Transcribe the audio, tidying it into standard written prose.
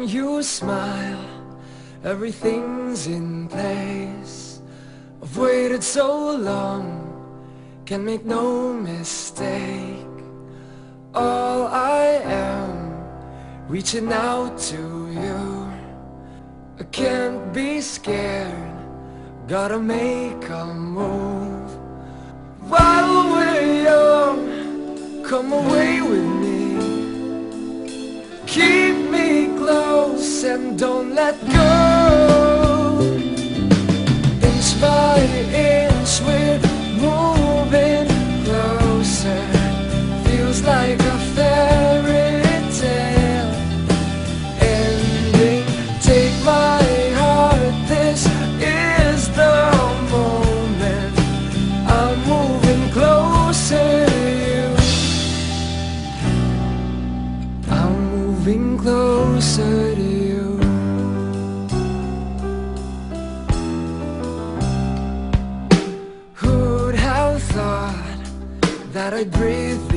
you smile, everything's in place. I've waited so long, can make no mistake. All I am, reaching out to you. I can't be scared, gotta make a move. While we're young, come away with me. Keep me close and don't let go. Inch by inch we're moving closer. Feels like a fairy tale ending. Take my heart, this is the moment. I'm moving closer to you. I'm moving closer to you. Who'd have thought that I'd breathe